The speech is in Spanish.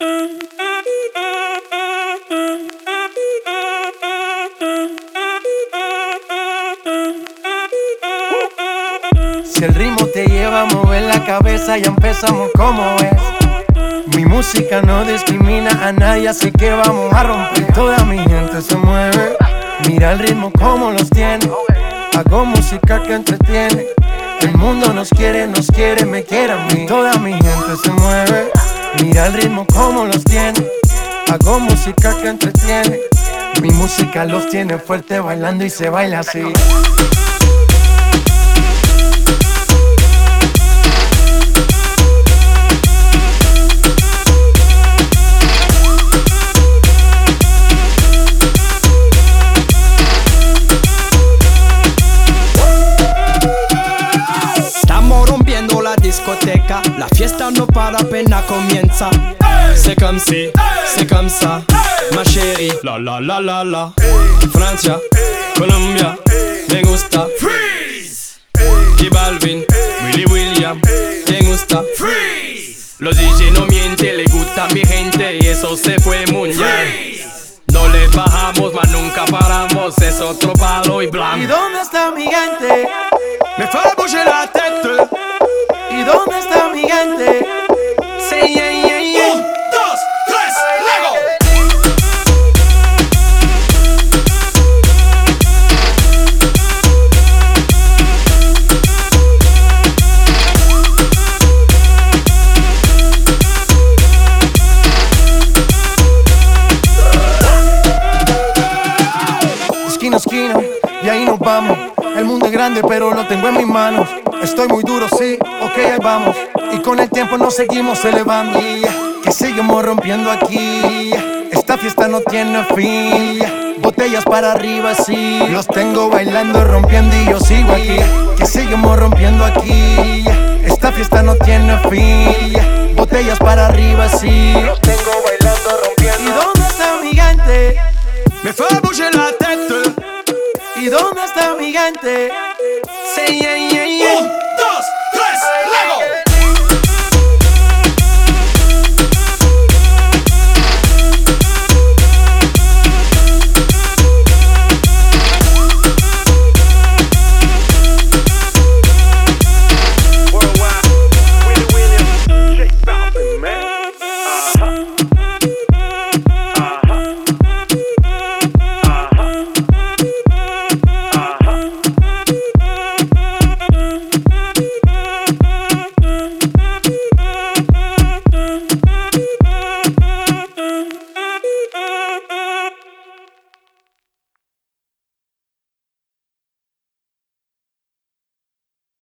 Si el ritmo te lleva a mover la cabeza, ya empezamos como es. Mi música no discrimina a nadie, así que vamos a romper. Toda mi gente se mueve, mira el ritmo como los tiene. Hago música que entretiene. El mundo nos quiere, me quiere a mí. Toda mi gente se mueve, mira el ritmo como los tiene. Hago música que entretiene. Mi música los tiene fuerte bailando y se baila así. Discoteca, la fiesta no para, apenas comienza. C'est comme si, c'est comme ça, ma chérie. La la la la la. Francia, Colombia, me gusta. Freeze. J Balvin, Willy William, me gusta. Freeze. Los DJ no mienten, le gusta mi gente y eso se fue mundial. No le bajamos, mas nunca paramos, es otro palo y blanco. ¿Y dónde está mi gente? Me fait bouger la tête. ¿Y dónde está mi gente? Say yeah, yeah, yeah. 1, 2, 3, Lego. Esquina a esquina, y ahí nos vamos. El mundo es grande, pero lo tengo en mis manos. Estoy muy duro, sí, ok, ahí vamos. Y con el tiempo nos seguimos elevando. Que seguimos rompiendo aquí. Esta fiesta no tiene fin. Botellas para arriba, sí. Los tengo bailando, rompiendo y yo sigo aquí. Que seguimos rompiendo aquí. Esta fiesta no tiene fin. Botellas para arriba, sí. Los tengo bailando, rompiendo. ¿Y dónde está mi gente? Me fait bouger la tête. ¿Y dónde está mi gente? Say yeah,